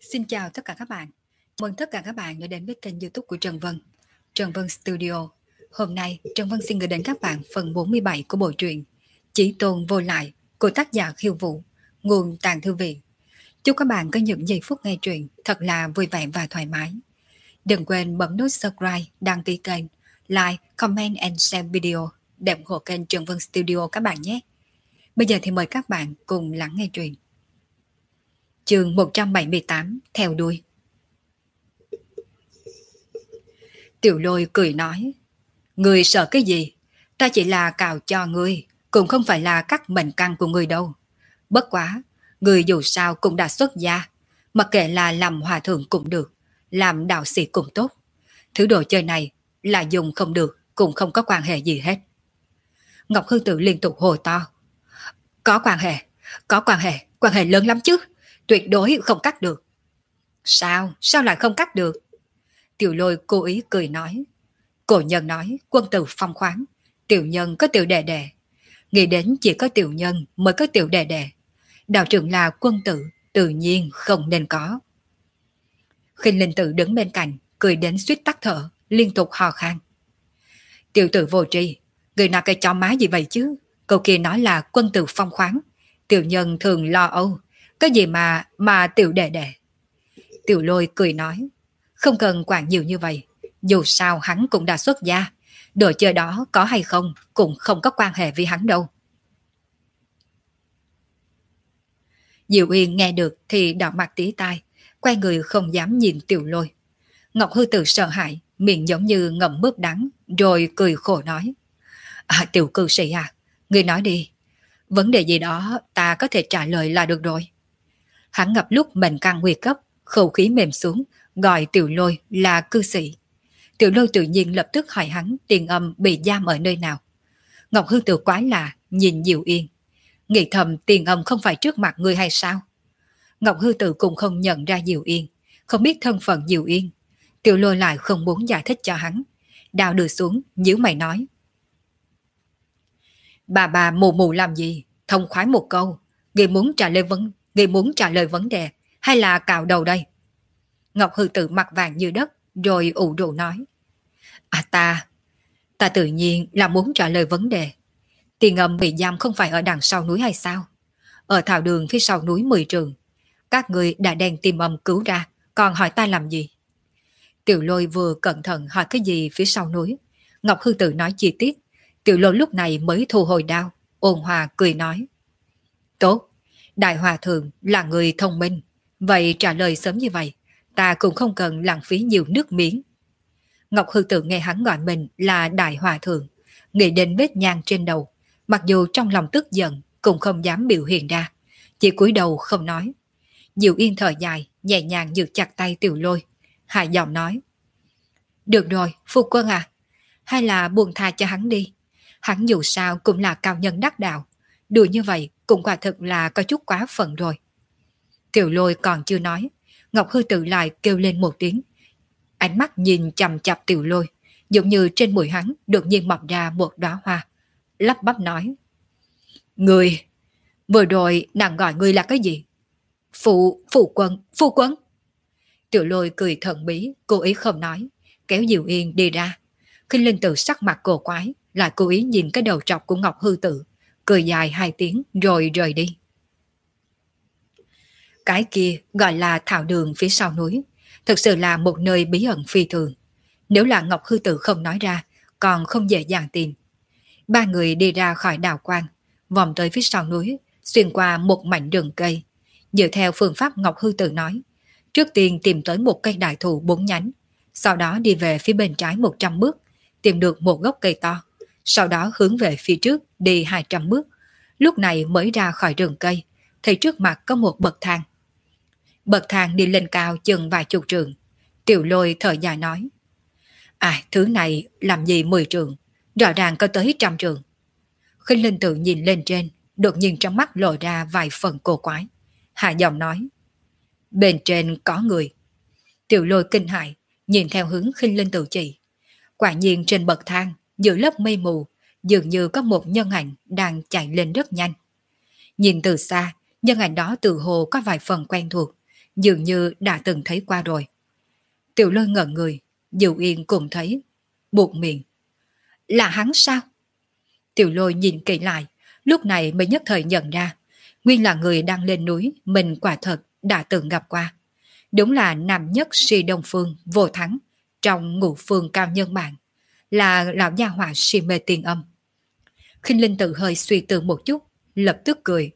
Xin chào tất cả các bạn. Mời tất cả các bạn đã đến với kênh YouTube của Trần Vân, Trần Vân Studio. Hôm nay, Trần Vân xin gửi đến các bạn phần 47 của bộ truyện Chỉ Tôn Vô Lại của tác giả Khiêu Vũ, nguồn Tàng Thư Viện. Chúc các bạn có những giây phút nghe truyện thật là vui vẻ và thoải mái. Đừng quên bấm nút subscribe, đăng ký kênh, like, comment and share video để ủng hộ kênh Trần Vân Studio các bạn nhé. Bây giờ thì mời các bạn cùng lắng nghe truyện. Chương 178 theo đuôi. Tiểu Lôi cười nói: "Ngươi sợ cái gì? Ta chỉ là cào cho ngươi, cũng không phải là cắt mệnh căn của ngươi đâu. Bất quá, ngươi dù sao cũng đã xuất gia, mặc kệ là làm hòa thượng cũng được, làm đạo sĩ cũng tốt. Thứ đồ chơi này là dùng không được, cũng không có quan hệ gì hết." Ngọc Hư Tử liên tục hồ to: "Có quan hệ lớn lắm chứ, tuyệt đối không cắt được." Sao lại không cắt được? Tiểu Lôi cố ý cười nói: "Cổ nhân nói quân tử phong khoáng, tiểu nhân có tiểu đệ đệ. Nghĩ đến chỉ có tiểu nhân mới có tiểu đệ đệ. Đạo trưởng là quân tử, tự nhiên không nên có." Khinh Linh Tử đứng bên cạnh, cười đến suýt tắt thở, liên tục hò khan: "Tiểu tử vô tri, người nào cái chó má gì vậy chứ? Câu kia nói là quân tử phong khoáng, tiểu nhân thường lo âu, cái gì mà tiểu đệ đệ." Tiểu Lôi cười nói: "Không cần quản nhiều như vậy, dù sao hắn cũng đã xuất gia, đồ chơi đó có hay không cũng không có quan hệ với hắn đâu." Diệu Uyên nghe được thì đỏ mặt tía tai, quay người không dám nhìn Tiểu Lôi. Ngọc Hư Tử sợ hãi, miệng giống như ngậm mướp đắng, rồi cười khổ nói: "Tiểu cư sĩ à, ngươi nói đi, vấn đề gì đó ta có thể trả lời là được rồi." Hắn ngập lúc mệnh căn nguy cấp, khẩu khí mềm xuống, gọi Tiểu Lôi là cư sĩ. Tiểu Lôi tự nhiên lập tức hỏi hắn Tiền Âm bị giam ở nơi nào. Ngọc Hư Tử quái lạ nhìn Diệu Yên, nghĩ thầm Tiền Âm không phải trước mặt người hay sao? Ngọc Hư Tử cũng không nhận ra Diệu Yên, không biết thân phận Diệu Yên. Tiểu Lôi lại không muốn giải thích cho hắn, đào đưa xuống nhíu mày nói: Bà mù mù làm gì? Thông khoái một câu, người muốn trả lời vấn đề hay là cạo đầu đây?" Ngọc Hư Tử mặt vàng như đất, rồi ủ rũ nói: Ta tự nhiên là muốn trả lời vấn đề. Tiền Âm bị giam không phải ở đằng sau núi hay sao? Ở thảo đường phía sau núi 10 trường. Các người đã đem Tiền Âm cứu ra, còn hỏi ta làm gì? Tiểu Lôi vừa cẩn thận hỏi cái gì phía sau núi, Ngọc Hư Tử nói chi tiết. Tiểu Lôi lúc này mới thu hồi đao, ôn hòa cười nói: "Tốt, Đại Hòa Thượng là người thông minh, vậy trả lời sớm như vậy, ta cũng không cần lãng phí nhiều nước miếng." Ngọc Hư Tử nghe hắn gọi mình là Đại Hòa Thượng, nghĩ đến vết nhang trên đầu, mặc dù trong lòng tức giận cũng không dám biểu hiện ra, chỉ cúi đầu không nói. Diệu Yên thở dài, nhẹ nhàng giữ chặt tay Tiểu Lôi, hạ giọng nói: "Được rồi, phu quân à, hay là buông tha cho hắn đi. Hắn dù sao cũng là cao nhân đắc đạo, đùa như vậy cũng quả thực là có chút quá phận rồi." Tiểu Lôi còn chưa nói, Ngọc Hư Tử lại kêu lên một tiếng, ánh mắt nhìn chằm chằm Tiểu Lôi, giống như trên mũi hắn đột nhiên mọc ra một đóa hoa, lắp bắp nói: "Người, vừa rồi nàng gọi ngươi là cái gì?" Phu quân." Tiểu Lôi cười thần bí, cố ý không nói, kéo Diệu Yên đi ra. Khinh Linh Tử sắc mặt cổ quái, lại cố ý nhìn cái đầu trọc của Ngọc Hư Tử, cười dài 2 tiếng rồi rời đi. Cái kia gọi là thảo đường phía sau núi, thực sự là một nơi bí ẩn phi thường. Nếu là Ngọc Hư Tử không nói ra, còn không dễ dàng tìm. 3 người đi ra khỏi đào quang, vòng tới phía sau núi, xuyên qua một mảnh rừng cây. Dựa theo phương pháp Ngọc Hư Tử nói, trước tiên tìm tới một cây đại thụ 4 nhánh, sau đó đi về phía bên trái 100 bước, tìm được một gốc cây to, sau đó hướng về phía trước đi 200 bước, lúc này mới ra khỏi rừng cây, thì trước mặt có một bậc thang. Bậc thang đi lên cao chừng vài chục trượng. Tiểu Lôi thở dài nói: Thứ này làm gì 10 trượng, rõ ràng có tới 100 trượng." Khinh Linh Tử nhìn lên trên, đột nhiên trong mắt lộ ra vài phần cổ quái, hạ giọng nói: "Bên trên có người." Tiểu Lôi kinh hãi, nhìn theo hướng Khinh Linh Tử chỉ. Quả nhiên trên bậc thang, giữa lớp mây mù, dường như có một nhân ảnh đang chạy lên rất nhanh. Nhìn từ xa, nhân ảnh đó tự hồ có vài phần quen thuộc, dường như đã từng thấy qua rồi. Tiểu Lôi ngẩn người, Dụ Yên cũng thấy, buột miệng. Là hắn sao? Tiểu Lôi nhìn kỹ lại, lúc này mới nhất thời nhận ra, nguyên là người đang lên núi mình quả thật đã từng gặp qua. Đúng là nam nhất si Đông Phương Vô Thắng trong Ngũ Phương cao nhân bản, là lão gia hỏa si mê tiền âm. Khinh Linh tự hơi suy tư một chút, lập tức cười.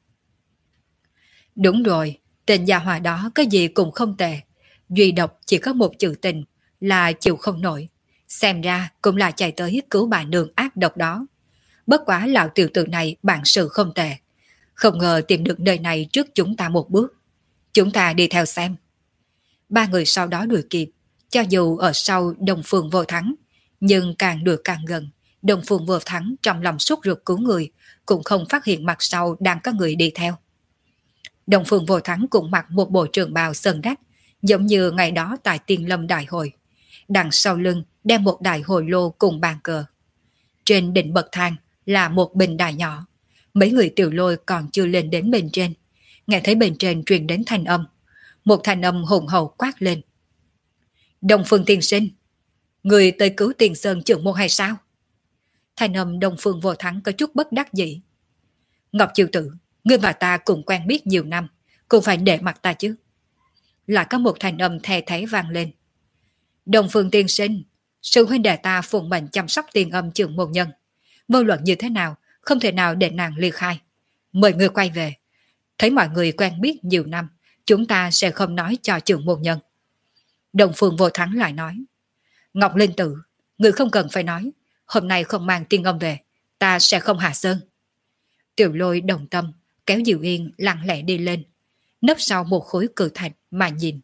Đúng rồi, tên gia hỏa đó cái gì cũng không tệ, duy độc chỉ có một chữ tình là chịu không nổi. Xem ra cũng là chạy tới cứu bà nương ác độc đó. Bất quá lão tiểu tử này bản sự không tệ, không ngờ tìm được nơi này trước chúng ta một bước. Chúng ta đi theo xem. Ba người sau đó đuổi kịp, cho dù ở sau Đông Phương Vô Thắng, nhưng càng đuổi càng gần, Đông Phương Vô Thắng trong lòng sốt ruột cứu người, cũng không phát hiện mặt sau đang có người đi theo. Đông Phương Vô Thắng cũng mặc một bộ trường bào sơn đắt, giống như ngày đó tại Tiên Lâm Đại Hội. Đằng sau lưng đem một đại hồ lô cùng bàn cờ. Trên đỉnh bậc thang là một bình đài nhỏ. Mấy người Tiểu Lôi còn chưa lên đến bên trên. Nghe thấy bên trên truyền đến thanh âm. Một thanh âm hùng hậu quát lên. Đông Phương tiên sinh, người tới cứu Tiền Sơn trưởng môn hay sao? Thanh âm Đông Phương Vô Thắng có chút bất đắc dĩ. Ngọc Chiêu Tử, ngươi và ta cùng quen biết nhiều năm, cũng phải để mặt ta chứ. Lại có một thanh âm thè thé vang lên. Đông Phương tiên sinh, sư huynh đệ ta phụng mệnh chăm sóc Tiền Âm trưởng môn nhân. Vô luận như thế nào, không thể nào để nàng ly khai. Mời người quay về. Thấy mọi người quen biết nhiều năm, chúng ta sẽ không nói cho trưởng môn nhân. Đông Phương Vô Thắng lại nói. Ngọc Linh Tử, người không cần phải nói. Hôm nay không mang Tiên Âm về, ta sẽ không hạ sơn. Tiểu Lôi đồng tâm, kéo Diệu Yên lặng lẽ đi lên. Nấp sau một khối cự thạch mà nhìn.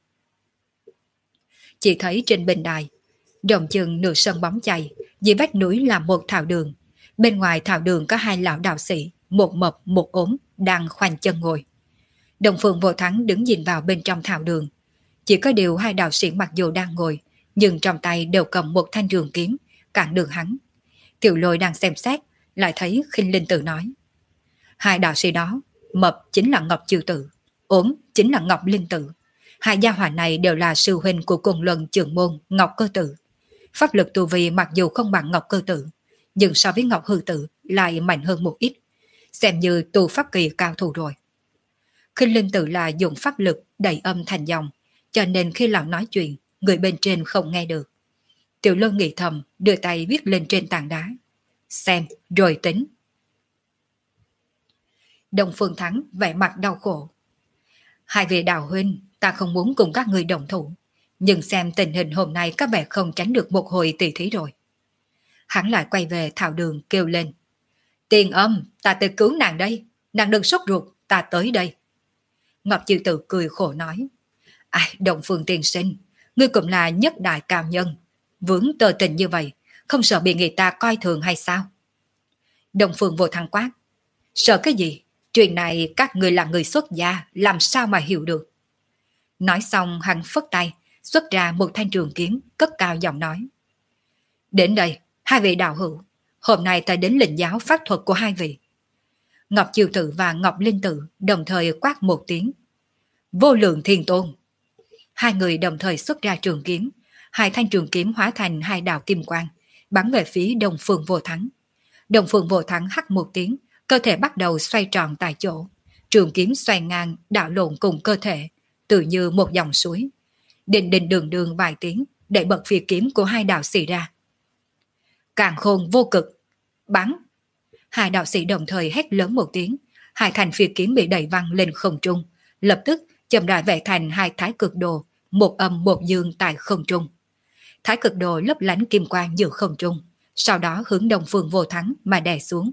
Chỉ thấy trên bên đài, rộng chừng nửa sân bóng chày, dưới vách núi là một thảo đường. Bên ngoài thảo đường có hai lão đạo sĩ, một mập một ốm, đang khoanh chân ngồi. Đông Phương Vô Thắng đứng nhìn vào bên trong thảo đường. Chỉ có điều hai đạo sĩ mặc dù đang ngồi, nhưng trong tay đều cầm một thanh trường kiếm, cản đường hắn. Tiểu Lôi đang xem xét, lại thấy Khinh Linh Tử nói. Hai đạo sĩ đó, mập chính là Ngọc Chiêu Tử, ốm chính là Ngọc Linh Tử. Hai gia hỏa này đều là sư huynh của cùng luân trưởng môn Ngọc Cơ Tử. Pháp lực tu vi mặc dù không bằng Ngọc Cơ Tử, nhưng so với Ngọc Hư Tử lại mạnh hơn một ít, xem như tu pháp kỳ cao thủ rồi. Khinh Linh Tử là dùng pháp lực đẩy âm thành dòng, cho nên khi lão nói chuyện, người bên trên không nghe được. Tiểu Lôi nghĩ thầm, đưa tay viết lên trên tảng đá. Xem, rồi tính. Đông Phương Thắng vẻ mặt đau khổ. Hai vị đạo huynh, ta không muốn cùng các người đồng thủ, nhưng xem tình hình hôm nay các vẻ không tránh được một hồi tỷ thí rồi. Hắn lại quay về thảo đường kêu lên. Tiền Âm, ta tới cứu nàng đây, nàng đừng sốt ruột, ta tới đây. Ngọc Chiêu Tử cười khổ nói. Ai, Đông Phương tiên sinh, ngươi cũng là nhất đại cao nhân, vướng tờ tình như vậy, không sợ bị người ta coi thường hay sao? Đông Phương Vô Thắng quát. Sợ cái gì? Chuyện này các người là người xuất gia, làm sao mà hiểu được? Nói xong hắn phất tay, xuất ra một thanh trường kiếm, cất cao giọng nói. Đến đây, hai vị đạo hữu, hôm nay ta đến lĩnh giáo pháp thuật của hai vị. Ngọc Chiêu Tử và Ngọc Linh Tử đồng thời quát một tiếng. Vô Lượng Thiên Tôn. Hai người đồng thời xuất ra trường kiếm, hai thanh trường kiếm hóa thành hai đạo kim quang, bắn về phía Đông Phương Vô Thắng. Đông Phương Vô Thắng hắt một tiếng, cơ thể bắt đầu xoay tròn tại chỗ, trường kiếm xoay ngang đảo lộn cùng cơ thể, tự như một dòng suối. Đình đình đường đường vài tiếng, để bật phi kiếm của hai đạo sĩ ra. Càn Khôn Vô Cực, bắn! Hai đạo sĩ đồng thời hét lớn một tiếng, hai thanh phi kiếm bị đẩy văng lên không trung, lập tức chậm rãi vẽ thành hai thái cực đồ, một âm một dương tại không trung. Thái cực đồ lấp lánh kim quang giữa không trung, sau đó hướng Đông Phương Vô Thắng mà đè xuống.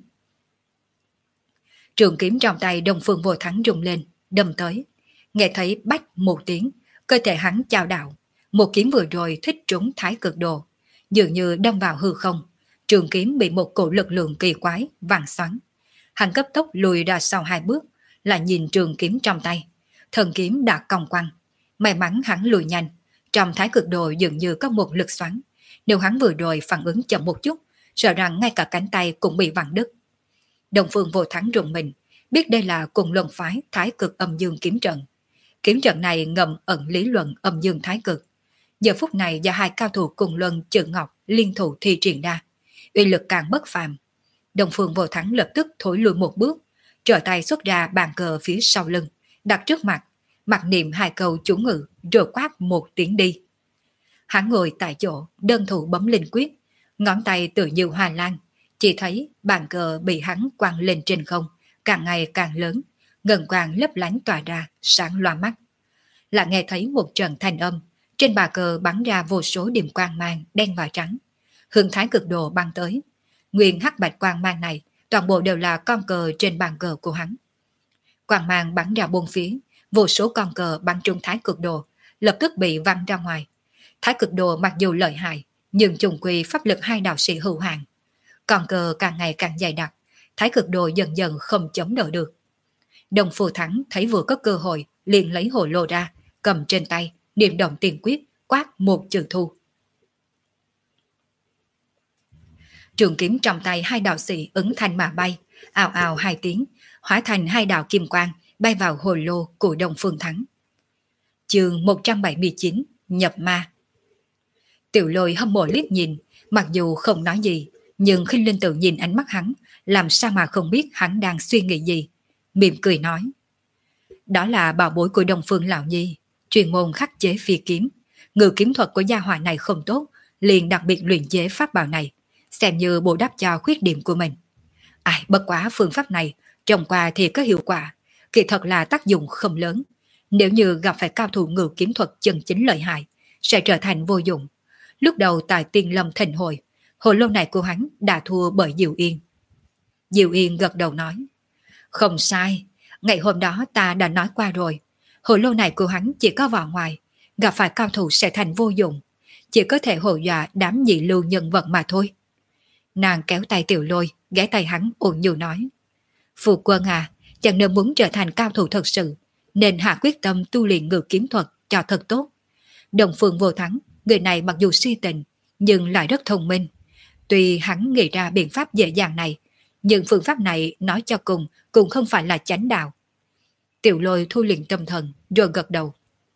Trường kiếm trong tay Đông Phương Vô Thắng rung lên, đâm tới. Nghe thấy bách một tiếng, cơ thể hắn chao đảo. Một kiếm vừa rồi thích trúng thái cực đồ, dường như đâm vào hư không. Trường kiếm bị một cổ lực lượng kỳ quái vàng xoắn. Hắn cấp tốc lùi ra sau hai bước, lại nhìn trường kiếm trong tay. Thần kiếm đã cong quăng. May mắn hắn lùi nhanh, trong thái cực đồ dường như có một lực xoắn. Nếu hắn vừa rồi phản ứng chậm một chút, sợ rằng ngay cả cánh tay cũng bị vặn đứt. Đông Phương Vô Thắng rùng mình, biết đây là cùng luân phái thái cực âm dương kiếm trận. Kiếm trận này ngầm ẩn lý luận âm dương thái cực. Giờ phút này do hai cao thủ cùng luân Trượng Ngọc liên thủ thi triển ra, uy lực càng bất phàm. Đông Phương Vô Thắng lập tức thối lùi một bước, trở tay xuất ra bàn cờ phía sau lưng, đặt trước mặt, mặc niệm hai câu chú ngữ rồi quát một tiếng đi. Hắn ngồi tại chỗ, đơn thủ bấm linh quyết, ngón tay tự như hoa lan, chỉ thấy bàn cờ bị hắn quăng lên trên không, càng ngày càng lớn, ngân quang lấp lánh tỏa ra, sáng loa mắt. Lại nghe thấy một trận thanh âm, trên bàn cờ bắn ra vô số điểm quang mang đen và trắng, hướng Thái Cực Đồ băng tới. Nguyên hắc bạch quang mang này toàn bộ đều là con cờ trên bàn cờ của hắn. Quang mang bắn ra bốn phía, vô số con cờ bắn trúng Thái Cực Đồ, lập tức bị văng ra ngoài. Thái Cực Đồ mặc dù lợi hại, nhưng trùng quy pháp lực hai đạo sĩ hữu hạn. Con cờ càng ngày càng dày đặc, Thái Cực Đồ dần dần không chống đỡ được. Đồng Phù Thắng thấy vừa có cơ hội, liền lấy hồ lô ra, cầm trên tay, niệm động tiền quyết, quát một chữ thu. Trường kiếm trong tay hai đạo sĩ ứng thanh mà bay, ào ào hai tiếng, hóa thành hai đạo kim quang, bay vào hồ lô của Đông Phương Thắng. Chương 179, nhập ma. Tiểu Lôi hâm mộ liếc nhìn, mặc dù không nói gì, nhưng Khinh Linh Tự nhìn ánh mắt hắn, làm sao mà không biết hắn đang suy nghĩ gì. Mỉm cười nói, đó là bảo bối của Đông Phương Lão Nhi, chuyên môn khắc chế phi kiếm. Ngự kiếm thuật của gia hỏa này không tốt, liền đặc biệt luyện chế pháp bảo này, xem như bù đắp cho khuyết điểm của mình. Ai bất quá phương pháp này, trồng qua thì có hiệu quả, kỳ thật là tác dụng không lớn. Nếu như gặp phải cao thủ ngự kiếm thuật chân chính lợi hại, sẽ trở thành vô dụng. Lúc đầu tại Tiên Lâm Thịnh Hội, hồ lô này của hắn đã thua bởi Diệu Yên. Diệu Yên gật đầu nói, không sai, ngày hôm đó ta đã nói qua rồi, hồ lô này của hắn chỉ có vỏ ngoài, gặp phải cao thủ sẽ thành vô dụng, chỉ có thể hù dọa đám nhị lưu nhân vật mà thôi. Nàng kéo tay Tiểu Lôi, ghé tay hắn ôn nhu nói, Phu quân à, chẳng nên muốn trở thành cao thủ thật sự, nên hạ quyết tâm tu luyện ngự kiếm thuật cho thật tốt. Đồng Phương Vô Thắng, người này mặc dù si tình, nhưng lại rất thông minh. Tuy hắn nghĩ ra biện pháp dễ dàng này, nhưng phương pháp này nói cho cùng cũng không phải là chánh đạo. Tiểu Lôi thu luyện tâm thần, rồi gật đầu.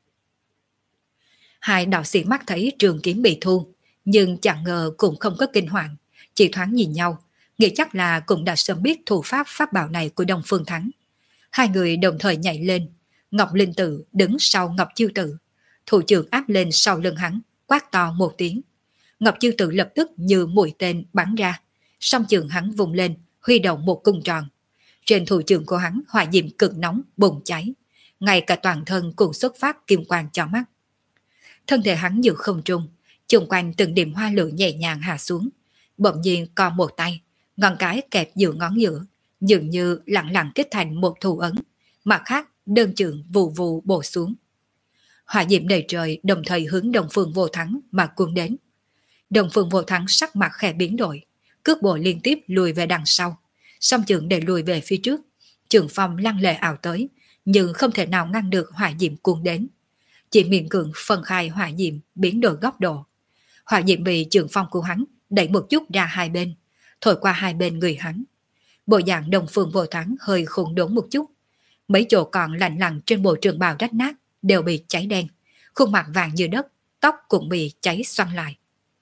Hai đạo sĩ mắt thấy trường kiếm bị thu, nhưng chẳng ngờ cũng không có kinh hoàng, chỉ thoáng nhìn nhau, nghĩ chắc là cũng đã sớm biết thủ pháp bảo này của Đông Phương Thắng. Hai người đồng thời nhảy lên, Ngọc Linh Tử đứng sau Ngọc Chiêu Tử, thủ trưởng áp lên sau lưng hắn, quát to một tiếng. Ngọc Chiêu Tử lập tức như mũi tên bắn ra, song trường hắn vùng lên, huy động một cung tròn. Trên thủ trưởng của hắn hỏa diệm cực nóng bùng cháy, ngay cả toàn thân cũng xuất phát kim quang cho mắt. Thân thể hắn giữ không trung, chung quanh từng điểm hoa lửa nhẹ nhàng hạ xuống, bỗng nhiên còn một tay, ngón cái kẹp giữa ngón giữa, dường như lặng lặng kết thành một thủ ấn, mặt khác đơn trường vù vù bổ xuống. Hỏa diệm đầy trời đồng thời hướng Đông Phương Vô Thắng mà cuốn đến. Đông Phương Vô Thắng sắc mặt khẽ biến đổi, cước bộ liên tiếp lùi về đằng sau, song trường để lùi về phía trước, trường phong lăng lệ ảo tới, nhưng không thể nào ngăn được hỏa diệm cuốn đến. Chỉ miễn cưỡng phân khai hỏa diệm biến đổi góc độ. Hỏa diệm bị trường phong của hắn đẩy một chút ra hai bên, thổi qua hai bên người hắn. Bộ dạng Đông Phương Vô Thắng hơi khủng đốn một chút, mấy chỗ còn lạnh lặng trên bộ trường bào rách nát đều bị cháy đen, khuôn mặt vàng như đất, tóc cũng bị cháy xoăn lại.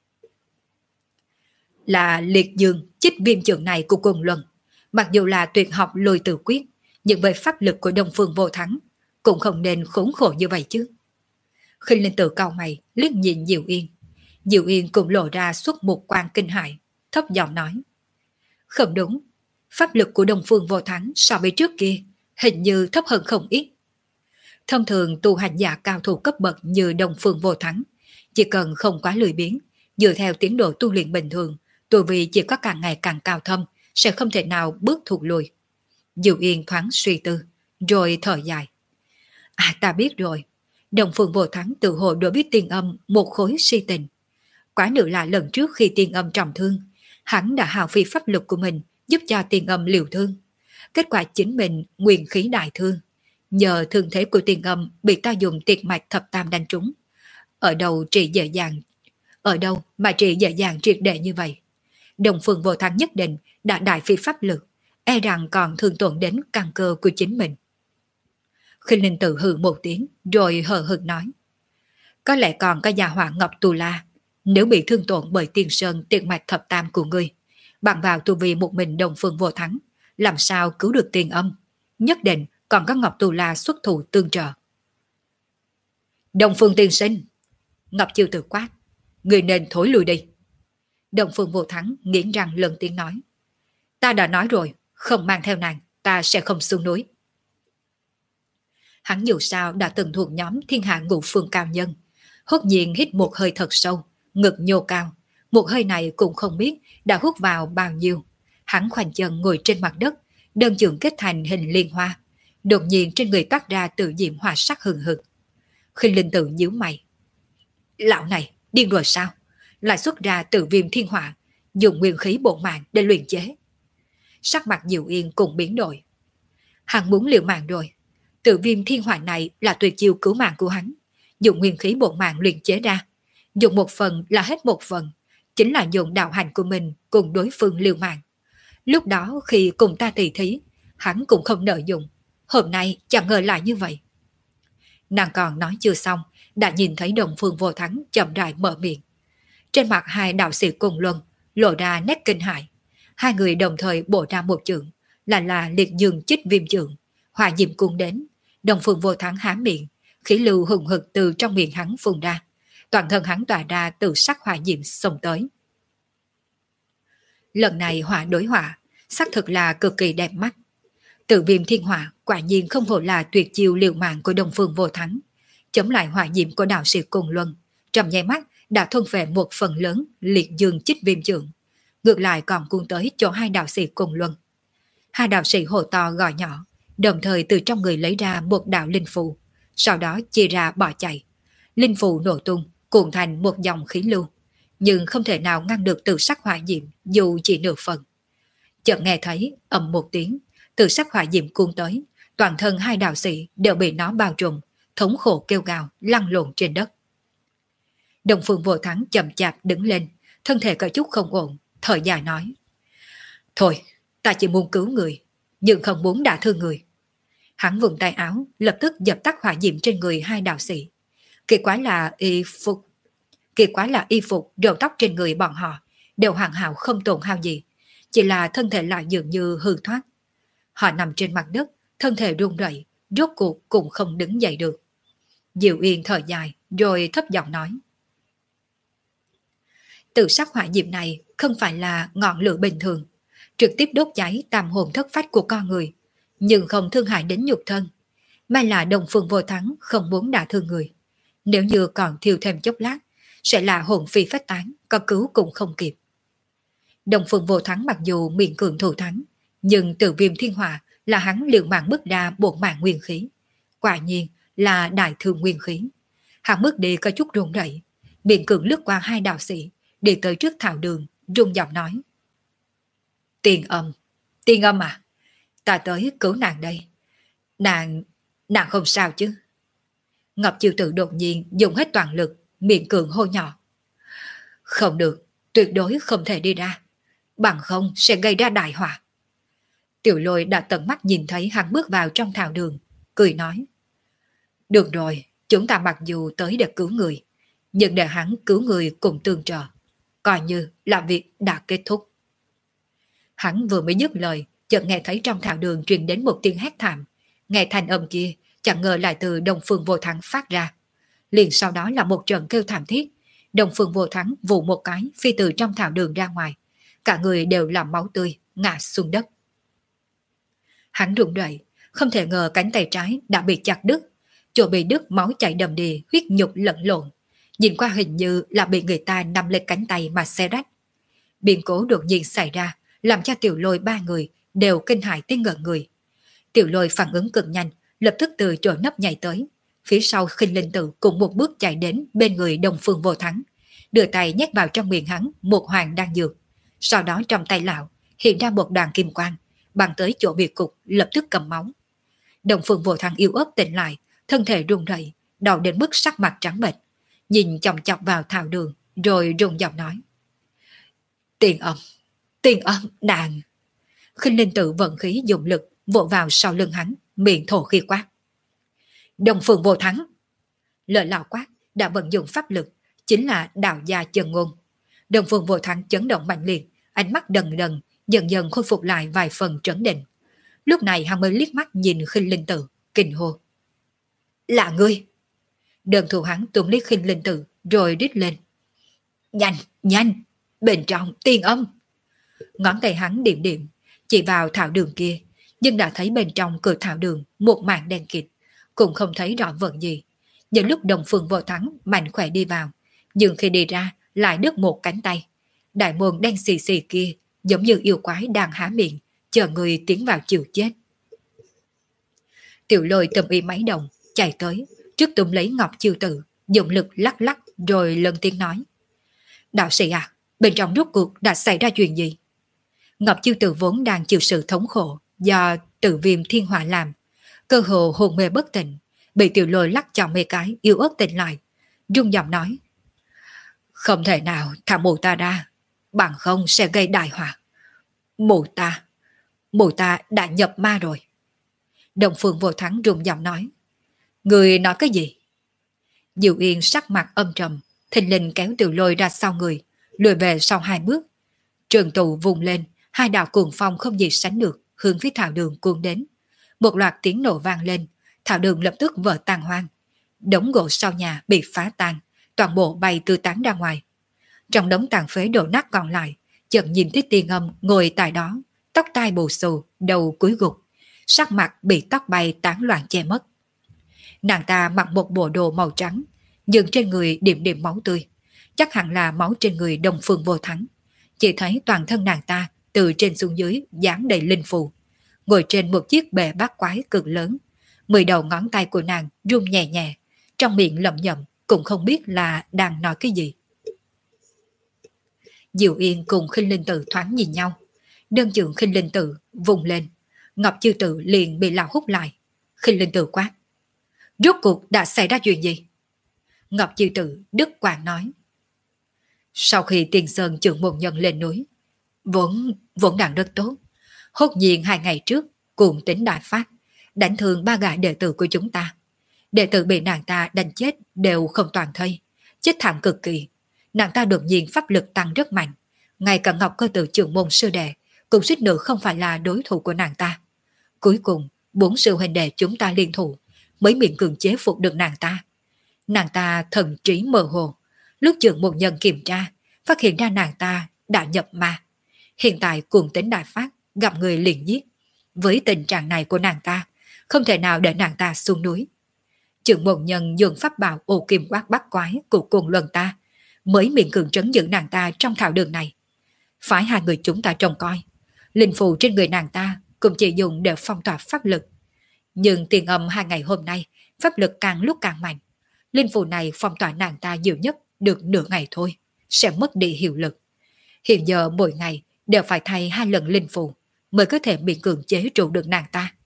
Là liệt dương chích viêm trường này của Cùng Luân, mặc dù là tuyệt học lôi tử quyết, nhưng với pháp lực của Đông Phương Vô Thắng cũng không nên khốn khổ như vậy chứ. Khinh Linh Tử cau mày liếc nhìn Diệu Yên. Diệu Yên cũng lộ ra xuất một quang kinh hại, thấp giọng nói, không đúng, pháp lực của Đông Phương Vô Thắng so với trước kia hình như thấp hơn không ít. Thông thường tu hành giả cao thủ cấp bậc như Đông Phương Vô Thắng, chỉ cần không quá lười biếng, dựa theo tiến độ tu luyện bình thường, tu vi chỉ có càng ngày càng cao thâm, sẽ không thể nào bước thụt lùi. Diệu Yên thoáng suy tư, rồi thở dài. Ta biết rồi, Đông Phương Vô Thắng tự hồ đối với Tiên Âm một khối si tình. Quả nữ là lần trước khi Tiên Âm trọng thương, hắn đã hao phí pháp lực của mình giúp cho Tiên Âm liều thương. Kết quả chính mình nguyên khí đại thương. Nhờ thương thế của Tiên Âm bị ta dùng tiệt mạch thập tam đánh trúng. Ở đâu mà trị dễ dàng triệt để như vậy. Đông Phương Vô Thắng nhất định đã đại phi pháp lực, e rằng còn thương tổn đến căn cơ của chính mình. Khinh Linh Tự hừ một tiếng rồi hờ hững nói. Có lẽ còn có gia hỏa Ngọc Tù La, nếu bị thương tổn bởi tiền sơn tiền mạch thập tam của ngươi, bằng vào tu vi một mình Đồng Phương Vô Thắng, làm sao cứu được tiền âm, nhất định còn có Ngọc Tù La xuất thủ tương trợ. Đồng Phương tiên sinh, Ngọc Chiêu Tử quát, người nên thối lui đi. Đồng Phương Vô Thắng nghiến răng lớn tiếng nói, ta đã nói rồi, không mang theo nàng, ta sẽ không xuống núi. Hắn dù sao đã từng thuộc nhóm thiên hạ ngũ phương cao nhân, hốt nhiên hít một hơi thật sâu, ngực nhô cao, một hơi này cũng không biết đã hút vào bao nhiêu. Hắn khoanh chân ngồi trên mặt đất, đơn trường kết thành hình liên hoa, đột nhiên trên người toát ra tự diễm hỏa sắc hừng hực. Khinh Linh Tự nhíu mày, lão này điên rồi sao, lại xuất ra tự viêm thiên hỏa, dùng nguyên khí bổn mạng để luyện chế. Sắc mặt Diệu Yên cũng biến đổi. Hắn muốn liều mạng rồi. Tự viêm thiên hỏa này là tuyệt chiêu cứu mạng của hắn, dùng nguyên khí bổn mạng luyện chế ra, dùng một phần là hết một phần, chính là dùng đạo hành của mình cùng đối phương liều mạng. Lúc đó khi cùng ta tỉ thí, hắn cũng không nợ dụng, hôm nay chẳng ngờ lại như vậy. Nàng còn nói chưa xong, đã nhìn thấy Đồng Phương Vô Thắng chậm rãi mở miệng. Trên mặt hai đạo sĩ cùng luân lộ ra nét kinh hãi. Hai người đồng thời bổ ra một chưởng, là liệt dương chích viêm chưởng, hỏa diệm cuốn đến. Đồng Phương Vô Thắng há miệng, khí lưu hùng hực từ trong miệng hắn phun ra, toàn thân hắn tỏa ra từ sắc hỏa diệm xông tới. Lần này hỏa đối hỏa, xác thực là cực kỳ đẹp mắt. Tự viêm thiên hỏa quả nhiên không hổ là tuyệt chiêu liều mạng của Đồng Phương Vô Thắng, chống lại hỏa diệm của đạo sĩ cùng luân, trong nháy mắt đã thôn phệ một phần lớn liệt dương chích viêm chưởng, ngược lại còn cuốn tới chỗ hai đạo sĩ cùng luân. Hai đạo sĩ hô to gọi nhỏ, đồng thời từ trong người lấy ra một đạo linh phù, sau đó chia ra bỏ chạy. Linh phù nổ tung, cuộn thành một dòng khí lưu, nhưng không thể nào ngăn được tự sắc hỏa diệm dù chỉ nửa phần. Chợt nghe thấy ầm một tiếng, tự sắc hỏa diệm cuốn tới, toàn thân hai đạo sĩ đều bị nó bao trùm, thống khổ kêu gào, lăn lộn trên đất. Đồng Phương Vô Thắng chậm chạp đứng lên, thân thể có chút không ổn, thở dài nói. Thôi, ta chỉ muốn cứu người, nhưng không muốn đả thương người. Hắn vùng tay áo, lập tức dập tắt hỏa diệm trên người hai đạo sĩ. Kỳ quái là y phục, râu tóc trên người bọn họ đều hoàn hảo không tổn hao gì, chỉ là thân thể lại dường như hư thoát. Họ nằm trên mặt đất, thân thể run rẩy, rốt cuộc cũng không đứng dậy được. Diệu Yên thở dài, rồi thấp giọng nói. Tự sắc hỏa diệm này không phải là ngọn lửa bình thường, trực tiếp đốt cháy tam hồn thất phách của con người, nhưng không thương hại đến nhục thân, mà là Đồng Phương Vô Thắng không muốn đả thương người. Nếu như còn thiêu thêm chốc lát, sẽ là hồn phi phách tán, có cứu cũng không kịp. Đồng Phương Vô Thắng mặc dù miệng cường thủ thắng, nhưng tự viêm thiên hỏa là hắn liều mạng bước ra bổn mạng nguyên khí. Quả nhiên là đại thương nguyên khí. Hắn bước đi có chút run rẩy, miệng cường lướt qua hai đạo sĩ, đi tới trước thảo đường, run giọng nói. Tiên âm à, ta tới cứu nàng đây. Nàng không sao chứ? Ngọc Chiêu Tử đột nhiên dùng hết toàn lực, miệng cường hô nhỏ. Không được, tuyệt đối không thể đi ra, bằng không sẽ gây ra đại họa. Tiểu Lôi đã tận mắt nhìn thấy hắn bước vào trong thảo đường, cười nói. Được rồi, chúng ta mặc dù tới để cứu người, nhưng để hắn cứu người cùng tương trợ, coi như là việc đã kết thúc. Hắn vừa mới dứt lời, chợt nghe thấy trong thảo đường truyền đến một tiếng hét thảm. Nghe thanh âm kia, chẳng ngờ lại từ Đồng Phương Vô Thắng phát ra. Liền sau đó là một trận kêu thảm thiết. Đồng Phương Vô Thắng vụ một cái phi từ trong thảo đường ra ngoài. Cả người đều là máu tươi, ngã xuống đất. Hắn rụng rẩy, không thể ngờ cánh tay trái đã bị chặt đứt. Chỗ bị đứt máu chảy đầm đìa, huyết nhục lẫn lộn. Nhìn qua hình như là bị người ta nắm lên cánh tay mà xé rách. Biến cố đột nhiên xảy ra, làm cho Tiểu Lôi ba người đều kinh hãi tới ngẩn người. Tiểu Lôi phản ứng cực nhanh, lập tức từ chỗ nấp nhảy tới. Phía sau Khinh Linh Tự cùng một bước chạy đến bên người Đồng Phương Vô Thắng, đưa tay nhét vào trong miệng hắn một hoàng đan dược. Sau đó trong tay lão hiện ra một đoàn kim quang, bằng tới chỗ bị cục lập tức cầm máu. Đồng Phương Vô Thắng yếu ớt tỉnh lại, thân thể run rẩy, đau đến mức sắc mặt trắng bệch, nhìn chòng chọc vào thảo đường, rồi run giọng nói: Tiền âm, nàng. Khinh Linh Tự vận khí dùng lực vỗ vào sau lưng hắn, miệng thổ khí quát: Đồng Phương Vô Thắng. Lời lão quát đã vận dụng pháp lực, chính là đạo gia chân ngôn. Đồng Phương Vô Thắng chấn động mạnh liệt, ánh mắt đần đần, dần dần khôi phục lại vài phần trấn định. Lúc này hắn mới liếc mắt nhìn Khinh Linh Tử, kinh hô: là ngươi! Đơn thủ hắn túm lấy Khinh Linh Tử rồi rít lên: nhanh, nhanh, bên trong tiên âm! Ngón tay hắn điểm điểm chỉ vào thảo đường kia, nhưng đã thấy bên trong cửa thảo đường một màn đen kịt, cũng không thấy rõ vật gì. Những lúc Đồng Phương Vô Thắng mạnh khỏe đi vào, nhưng khi đi ra lại đứt một cánh tay. Đại môn đen xì xì kia giống như yêu quái đang há miệng chờ người tiến vào chịu chết. Tiểu Lôi tâm ý máy động chạy tới, trước túm lấy Ngọc Chiêu Tử, dùng lực lắc lắc rồi lớn tiếng nói: đạo sĩ à, bên trong rốt cuộc đã xảy ra chuyện gì? Ngọc Chiêu Tử vốn đang chịu sự thống khổ do tự viêm thiên hỏa làm, cơ hồ hồn mê bất tỉnh, bị Tiểu Lôi lắc cho mấy cái yếu ớt tỉnh lại, rung giọng nói: không thể nào thả mụ ta ra, bằng không sẽ gây đại họa. Mụ ta đã nhập ma rồi. Đồng Phương Vô Thắng rung giọng nói: người nói cái gì? Diệu Yên sắc mặt âm trầm, thình lình kéo Tiểu Lôi ra sau người, lùi về sau 2 bước. Trường tù vùng lên, 2 đạo cuồng phong không gì sánh được hướng phía thảo đường cuốn đến. Một loạt tiếng nổ vang lên, thảo đường lập tức vỡ tan hoang. Đống gỗ sau nhà bị phá tan, toàn bộ bay tứ tán ra ngoài. Trong đống tàn phế đổ nát còn lại, chợt nhìn thấy Tiên Âm ngồi tại đó, tóc tai bù xù, đầu cúi gục, sắc mặt bị tóc bay tán loạn che mất. Nàng ta mặc một bộ đồ màu trắng, nhưng trên người điểm điểm máu tươi, chắc hẳn là máu trên người Đồng Phương Vô Thắng. Chỉ thấy toàn thân nàng ta từ trên xuống dưới dán đầy linh phù, ngồi trên một chiếc bệ bát quái cực lớn. 10 đầu ngón tay của nàng run nhẹ nhẹ, trong miệng lẩm nhẩm cũng không biết là đang nói cái gì. Diệu Yên cùng Khinh Linh Tử thoáng nhìn nhau, đơn chưởng Khinh Linh Tử vùng lên, Ngọc Chiêu Tử liền bị lão hút lại. Khinh Linh Tử quát: rốt cuộc đã xảy ra chuyện gì? Ngọc Chiêu Tử đứt quãng nói: sau khi Tiền Sơn trưởng môn nhân lên núi, vốn đang rất tốt. Hốt nhiên 2 ngày trước cùng tính đại phát, đánh thương 3 gã đệ tử của chúng ta. Đệ tử bị nàng ta đánh chết đều không toàn thây, chết thảm cực kỳ. Nàng ta đột nhiên pháp lực tăng rất mạnh, ngay cả Ngọc Cơ Tử trưởng môn sư đệ cũng suýt nữa không phải là đối thủ của nàng ta. Cuối cùng 4 sư huynh đệ chúng ta liên thủ mới miễn cưỡng chế phục được nàng ta. Nàng ta thần trí mơ hồ, lúc trưởng môn nhân kiểm tra phát hiện ra nàng ta đã nhập ma. Hiện tại cuồng tính đại phát, gặp người liền giết. Với tình trạng này của nàng ta, không thể nào để nàng ta xuống núi. Trưởng môn nhân dùng pháp bảo ô kim quát bắt quái của cùng luân ta mới miễn cưỡng trấn giữ nàng ta trong thảo đường này. Phải 2 người chúng ta trông coi, linh phù trên người nàng ta cũng chỉ dùng để phong tỏa pháp lực. Nhưng Tiền Âm 2 ngày hôm nay pháp lực càng lúc càng mạnh, linh phù này phong tỏa nàng ta nhiều nhất được nửa ngày thôi, sẽ mất đi hiệu lực. Hiện giờ mỗi ngày đều phải thay 2 lần linh phù mới có thể miễn cưỡng chế trụ được nàng ta.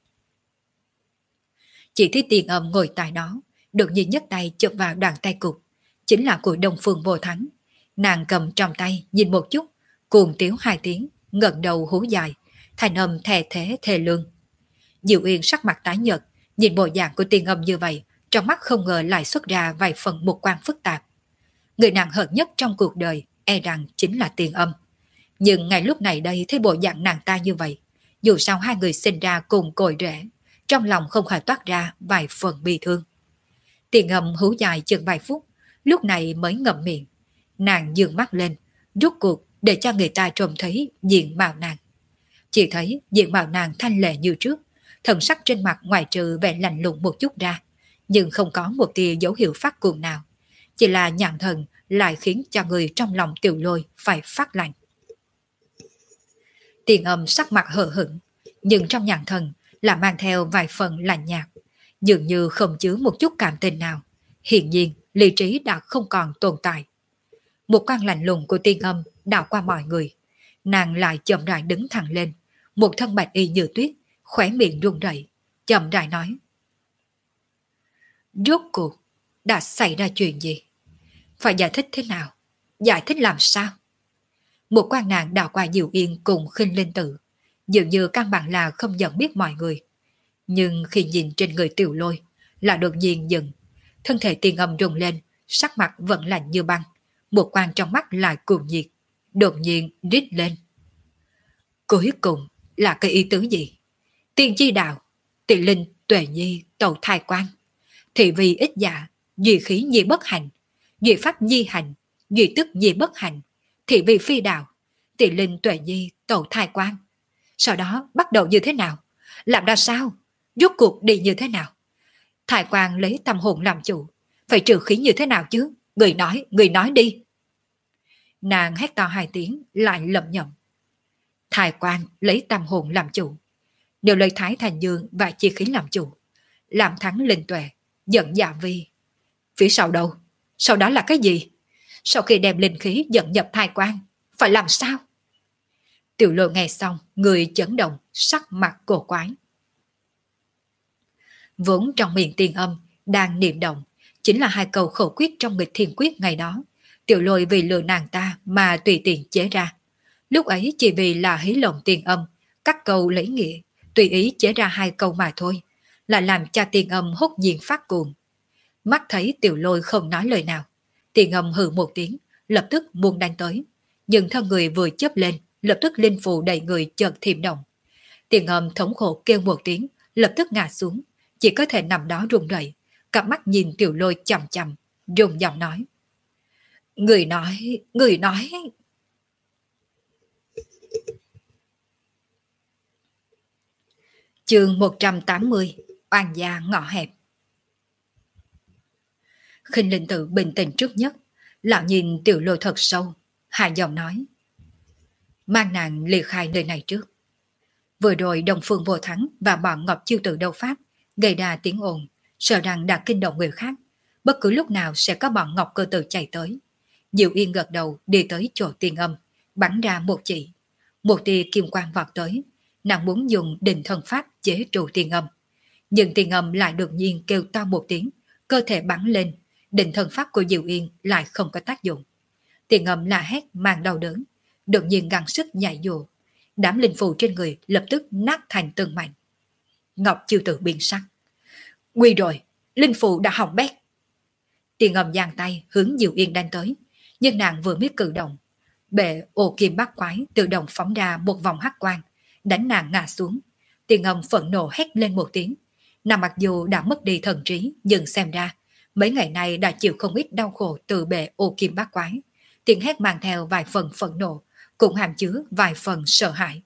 Chỉ thấy Tiền Âm ngồi tại đó, đột nhiên nhấc tay chụp vào đoàn tay cục, chính là của Đồng Phương Vô Thắng. Nàng cầm trong tay nhìn một chút, cuồng tiếu 2 tiếng, ngẩng đầu hú dài, thành âm thề thế thề lương. Diệu Yên sắc mặt tái nhợt, nhìn bộ dạng của Tiền Âm như vậy, trong mắt không ngờ lại xuất ra vài phần một quan phức tạp. Người nàng hận nhất trong cuộc đời e rằng chính là Tiền Âm. Nhưng ngay lúc này đây thấy bộ dạng nàng ta như vậy, dù sao 2 người sinh ra cùng cội rễ, trong lòng không khỏi toát ra vài phần bi thương. Tiền Âm hú dài chừng vài phút, lúc này mới ngậm miệng. Nàng dương mắt lên, rút cuộc để cho người ta trông thấy diện mạo nàng. Chỉ thấy diện mạo nàng thanh lệ như trước, thần sắc trên mặt ngoài trừ vẻ lạnh lùng một chút ra, nhưng không có một tia dấu hiệu phát cuồng nào. Chỉ là nhãn thần lại khiến cho người trong lòng Tiểu Lôi phải phát lạnh. Tiền Âm sắc mặt hờ hững, nhưng trong nhãn thần là mang theo vài phần lạnh nhạt, dường như không chứa một chút cảm tình nào. Hiển nhiên lý trí đã không còn tồn tại. Một quan lạnh lùng của Tiên Âm đảo qua mọi người, nàng lại chậm rãi đứng thẳng lên, một thân bạch y như tuyết, khóe miệng run rẩy, chậm rãi nói: rốt cuộc đã xảy ra chuyện gì? Phải giải thích thế nào? Giải thích làm sao? Một quan nàng đảo qua Diệu Yên cùng Khinh Linh Tử, dường như căn bản là không nhận biết mọi người. Nhưng khi nhìn trên người Tiểu Lôi, là đột nhiên dừng. Thân thể Tiền Âm rung lên, sắc mặt vẫn lạnh như băng, một quang trong mắt lại cuồng nhiệt, đột nhiên rít lên. Cuối cùng là cái ý tứ gì? Tiên chi đạo, Tỳ linh, tuệ nhi, tẩu thai quan. Thị vì ít dạ, duy khí nhi bất hành, duy pháp nhi hành, duy tức nhi bất hành. Thị vì phi đạo, Tỳ linh, tuệ nhi, tẩu thai quan. Sau đó bắt đầu như thế nào? Làm ra sao? Rốt cuộc đi như thế nào? Thai quan lấy tâm hồn làm chủ, phải trừ khí như thế nào chứ? Người nói đi. Nàng hét to hai tiếng, lại lẩm nhẩm. Thai quan lấy tâm hồn làm chủ. Nếu lấy Thái Thành Dương và chi khí làm chủ, làm thắng linh tuệ, dẫn dạ vi. Phía sau đâu? Sau đó là cái gì? Sau khi đem linh khí dẫn nhập thai quan, phải làm sao? Tiểu Lôi nghe xong, người chấn động, sắc mặt cổ quái. Vốn trong miệng Tiên Âm đang niệm động, chính là hai câu khẩu quyết trong nghịch thiên quyết ngày đó. Tiểu Lôi vì lừa nàng ta mà tùy tiện chế ra. Lúc ấy chỉ vì là hí lòng Tiên Âm, các câu lấy nghĩa, tùy ý chế ra hai câu mà thôi, là làm cho Tiên Âm hốt nhiên phát cuồng. Mắt thấy Tiểu Lôi không nói lời nào, Tiên Âm hừ một tiếng, lập tức muốn đánh tới, nhưng thân người vừa chớp lên, lập tức linh phù đầy người chợt thiểm động. Tiên Âm thống khổ kêu một tiếng, lập tức ngã xuống, chỉ có thể nằm đó run rẩy, cặp mắt nhìn Tiểu Lôi chằm chằm, run giọng nói: người nói. Chương 180, oan gia ngõ hẹp. Khinh Linh Tự bình tĩnh trước nhất, lão nhìn Tiểu Lôi thật sâu, hạ giọng nói: mang nàng ly khai nơi này trước. Vừa rồi Đông Phương Vô Thắng và bọn Ngọc Chiêu Tự đấu pháp, gây ra tiếng ồn, sợ rằng đã kinh động người khác, bất cứ lúc nào sẽ có bọn Ngọc Cơ Tự chạy tới. Diệu Yên gật đầu đi tới chỗ Tiên Âm, bắn ra một chỉ. Một tia kim quang vọt tới, nàng muốn dùng định thần pháp chế trụ Tiên Âm. Nhưng Tiên Âm lại đột nhiên kêu to một tiếng, cơ thể bắn lên, định thần pháp của Diệu Yên lại không có tác dụng. Tiên Âm la hét mang đau đớn, đột nhiên gắng sức nhảy dù. Đám linh phù trên người lập tức nát thành từng mảnh. Ngọc Chiêu Tự biến sắc. Nguy rồi, linh phù đã hỏng bét. Tiên Âm giang tay hướng Diệu Yên đánh tới, nhưng nàng vừa mới cử động, bệ ô kim bát quái tự động phóng ra một vòng hắc quang, đánh nàng ngã xuống. Tiên Âm phẫn nộ hét lên một tiếng. Nàng mặc dù đã mất đi thần trí, nhưng xem ra mấy ngày nay đã chịu không ít đau khổ từ bệ ô kim bát quái. Tiếng hét mang theo vài phần phẫn nộ, cũng hàm chứa vài phần sợ hãi.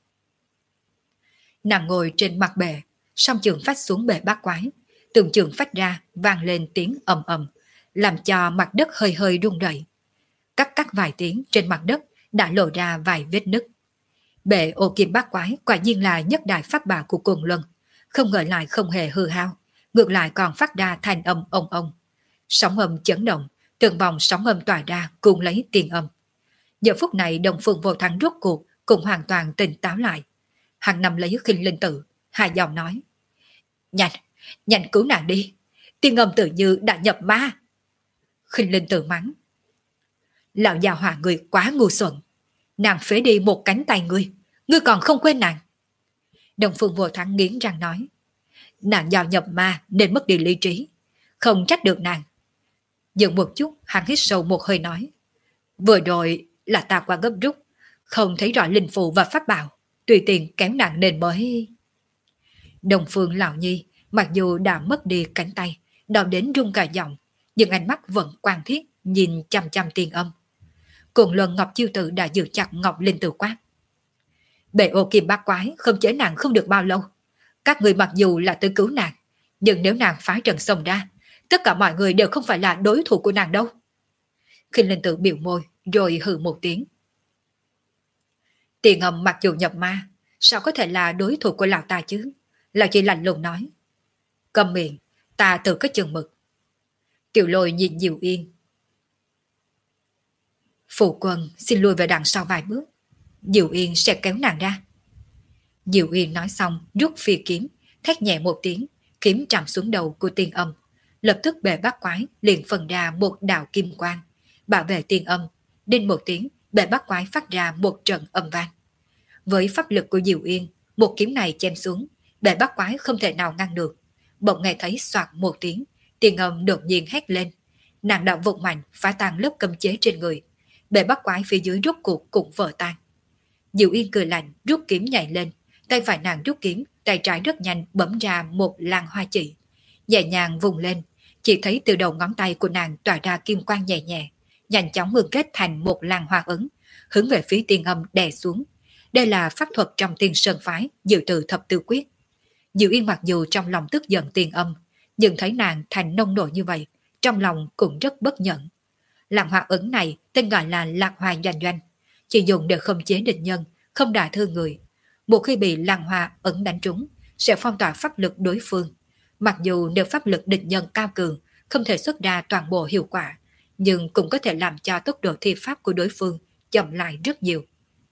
Nàng ngồi trên mặt bệ, song trường phách xuống bệ bát quái, từng trường phách ra vang lên tiếng ầm ầm, làm cho mặt đất hơi hơi rung rẩy. Cắt vài tiếng trên mặt đất đã lộ ra vài vết nứt. Bệ ô kim bát quái quả nhiên là nhất đại pháp bảo của Côn Luân, không ngờ lại không hề hư hao, ngược lại còn phát ra thanh âm ông ông. Sóng âm chấn động, từng vòng sóng âm tỏa ra cùng lấy Tiên Âm. Giờ phút này Đông Phương Vô Thắng rốt cuộc cũng hoàn toàn tỉnh táo lại. Hắn nằm lấy Khinh Linh Tự, hai giọng nói: nhanh cứu nàng đi, Tiên Âm tự như đã nhập ma. Khinh Linh Tự mắng: lão già hỏa người quá ngu xuẩn, nàng phế đi một cánh tay ngươi còn không quên nàng. Đông Phương Vô Thắng nghiến răng nói: nàng vào nhập ma nên mất đi lý trí, không trách được nàng. Dừng một chút, hắn hít sâu một hơi nói: vừa rồi là ta quá gấp rút, không thấy rõ linh phù và pháp bảo, tùy tiện kéo nàng nên mới. Đông Phương lão nhi mặc dù đã mất đi cánh tay, đau đến run cả giọng, nhưng ánh mắt vẫn quan thiết nhìn chăm chăm Tiên Âm. Cùng lần Ngọc Chiêu Tự đã giữ chặt Ngọc Linh Tự quát: bệ ô kim bát quái không chế nàng không được bao lâu. Các người mặc dù là tới cứu nàng, nhưng nếu nàng phá trận xông ra, tất cả mọi người đều không phải là đối thủ của nàng đâu. Khinh Linh Tự biểu môi rồi hừ một tiếng: Tiên Âm mặc dù nhập ma, sao có thể là đối thủ của lão ta chứ? Lão chỉ lạnh lùng nói: cầm miệng, ta tự có chừng mực. Tiểu Lôi nhìn Diệu Yên: phụ quân xin lùi về đằng sau vài bước, Diệu Yên sẽ kéo nàng ra. Diệu Yên nói xong rút phi kiếm, thét nhẹ một tiếng, kiếm chạm xuống đầu của Tiên Âm, lập tức bệ bát quái liền phân ra một đạo kim quang bảo vệ Tiên Âm. Đinh một tiếng, bệ bát quái phát ra một trận âm vang. Với pháp lực của Diệu Yên, một kiếm này chém xuống, bệ bát quái không thể nào ngăn được. bỗng nghe thấy soạt một tiếng, Tiền Âm đột nhiên hét lên. Nàng đã vụt mạnh phá tan lớp cấm chế trên người. Bệ bắt quái phía dưới rốt cuộc cũng vỡ tan. Diệu Yên cười lạnh rút kiếm nhảy lên, tay phải nàng rút kiếm, tay trái rất nhanh bấm ra một làn hoa chỉ. Nhẹ nhàng vùng lên, chỉ thấy từ đầu ngón tay của nàng tỏa ra kim quang nhẹ nhẹ, nhanh chóng ngưng kết thành một làn hoa ấn, hướng về phía Tiền Âm đè xuống. Đây là pháp thuật trong Tiên Sơn phái, dự từ thập tư quyết. Diệu Yên mặc dù trong lòng tức giận Tiền Âm, nhưng thấy nàng thành nông nổi như vậy, trong lòng cũng rất bất nhẫn. Làn hoa ấn này tên gọi là Lạc Hoa Doanh Doanh, chỉ dùng để khống chế địch nhân, không đả thương người. Một khi bị làn hoa ấn đánh trúng, sẽ phong tỏa pháp lực đối phương. Mặc dù nếu pháp lực địch nhân cao cường, không thể xuất ra toàn bộ hiệu quả, nhưng cũng có thể làm cho tốc độ thi pháp của đối phương chậm lại rất nhiều.